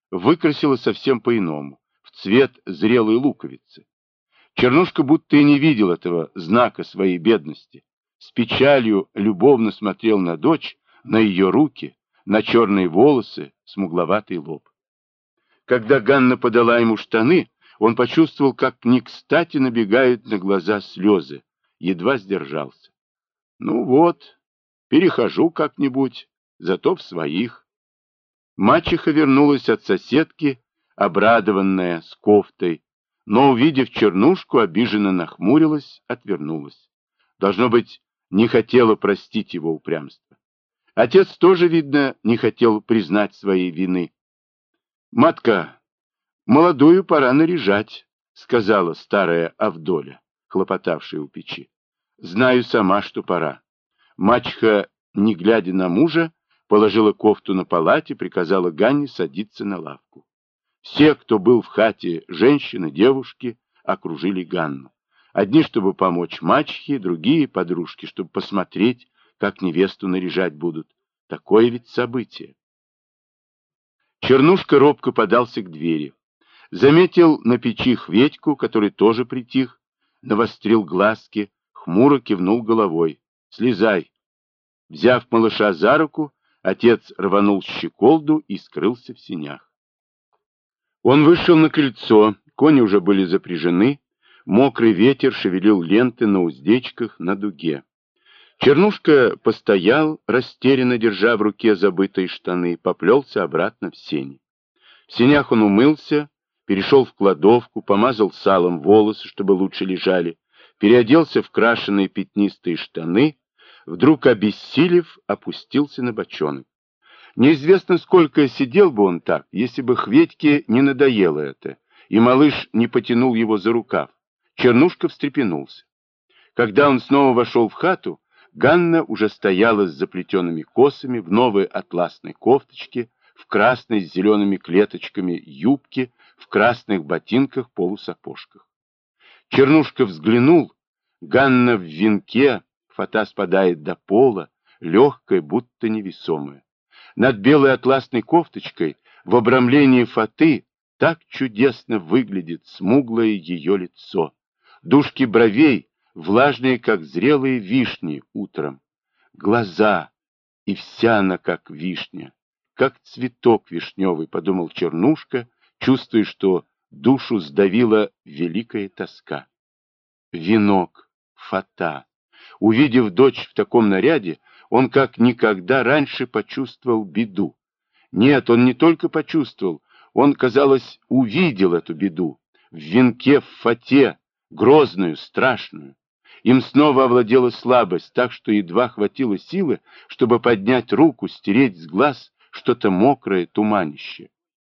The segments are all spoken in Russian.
выкрасила совсем по-иному, в цвет зрелой луковицы. Чернушка будто и не видел этого знака своей бедности. С печалью любовно смотрел на дочь, на ее руки, на черные волосы, смугловатый лоб. Когда Ганна подала ему штаны, он почувствовал, как не кстати набегают на глаза слезы, едва сдержался. Ну вот, перехожу как-нибудь, зато в своих. Мачеха вернулась от соседки, обрадованная, с кофтой, но, увидев Чернушку, обиженно нахмурилась, отвернулась. Должно быть, не хотела простить его упрямство. Отец тоже, видно, не хотел признать своей вины. «Матка, молодую пора наряжать», — сказала старая Авдоля, хлопотавшая у печи. «Знаю сама, что пора». Мачеха, не глядя на мужа, положила кофту на палате, приказала Ганне садиться на лавку. Все, кто был в хате, женщины, девушки, окружили Ганну. Одни, чтобы помочь мачехе, другие, подружки, чтобы посмотреть, как невесту наряжать будут. Такое ведь событие. Чернушка робко подался к двери. Заметил на печи Хветьку, который тоже притих, навострил глазки, хмуро кивнул головой. «Слезай!» Взяв малыша за руку, отец рванул щеколду и скрылся в сенях. Он вышел на крыльцо, кони уже были запряжены, мокрый ветер шевелил ленты на уздечках на дуге. Чернушка постоял, растерянно держа в руке забытые штаны, поплелся обратно в сени. В сенях он умылся, перешел в кладовку, помазал салом волосы, чтобы лучше лежали, переоделся в крашеные пятнистые штаны, вдруг, обессилев, опустился на бочонок. Неизвестно, сколько сидел бы он так, если бы Хветьке не надоело это, и малыш не потянул его за рукав. Чернушка встрепенулся. Когда он снова вошел в хату, Ганна уже стояла с заплетенными косами в новой атласной кофточке, в красной с зелеными клеточками юбке, в красных ботинках-полусапожках. Чернушка взглянул, Ганна в венке, фата спадает до пола, легкая, будто невесомая. Над белой атласной кофточкой, в обрамлении фаты, так чудесно выглядит смуглое ее лицо. Дужки бровей, влажные, как зрелые вишни утром. Глаза, и вся она, как вишня, как цветок вишневый, подумал Чернушка, чувствуя, что душу сдавила великая тоска. Венок, фата. Увидев дочь в таком наряде, он как никогда раньше почувствовал беду. Нет, он не только почувствовал, он, казалось, увидел эту беду. В венке, в фате, грозную, страшную. Им снова овладела слабость, так что едва хватило силы, чтобы поднять руку, стереть с глаз что-то мокрое, туманище.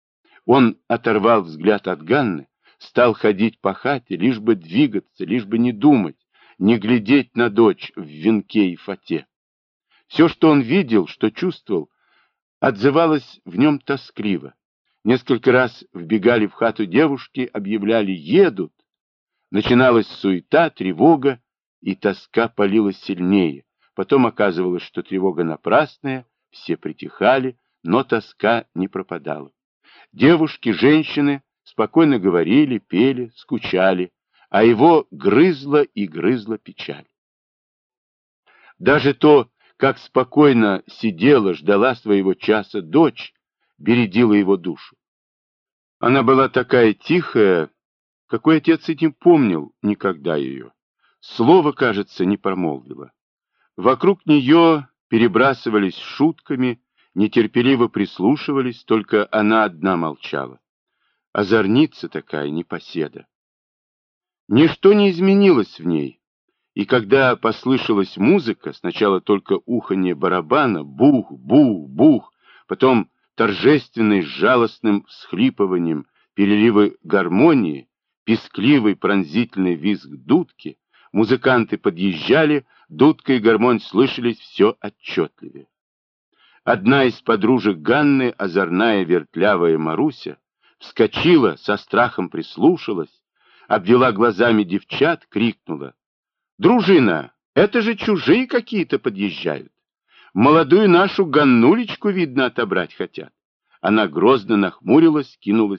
Он оторвал взгляд от Ганны, стал ходить по хате, лишь бы двигаться, лишь бы не думать, не глядеть на дочь в венке и фате. Все, что он видел, что чувствовал, отзывалось в нем тоскливо. Несколько раз вбегали в хату девушки, объявляли «едут». Начиналась суета, тревога, и тоска палила сильнее. Потом оказывалось, что тревога напрасная, все притихали, но тоска не пропадала. Девушки, женщины спокойно говорили, пели, скучали, а его грызла и грызла печаль. Даже то, как спокойно сидела, ждала своего часа дочь, бередила его душу. Она была такая тихая, какой отец и не помнил никогда ее. Слово, кажется, не промолвила. Вокруг нее перебрасывались шутками, нетерпеливо прислушивались, только она одна молчала. Озорница такая, непоседа. Ничто не изменилось в ней, и когда послышалась музыка, сначала только уханье барабана, бух, бух, бух, потом торжественный с жалостным всхлипыванием переливы гармонии, пескливый пронзительный визг дудки, музыканты подъезжали, дудка и гармонь слышались все отчетливее. Одна из подружек Ганны, озорная вертлявая Маруся, вскочила, со страхом прислушалась, обвела глазами девчат, крикнула: «Дружина, это же чужие какие-то подъезжают. Молодую нашу Ганнулечку, видно, отобрать хотят. Она грозно нахмурилась, кинулась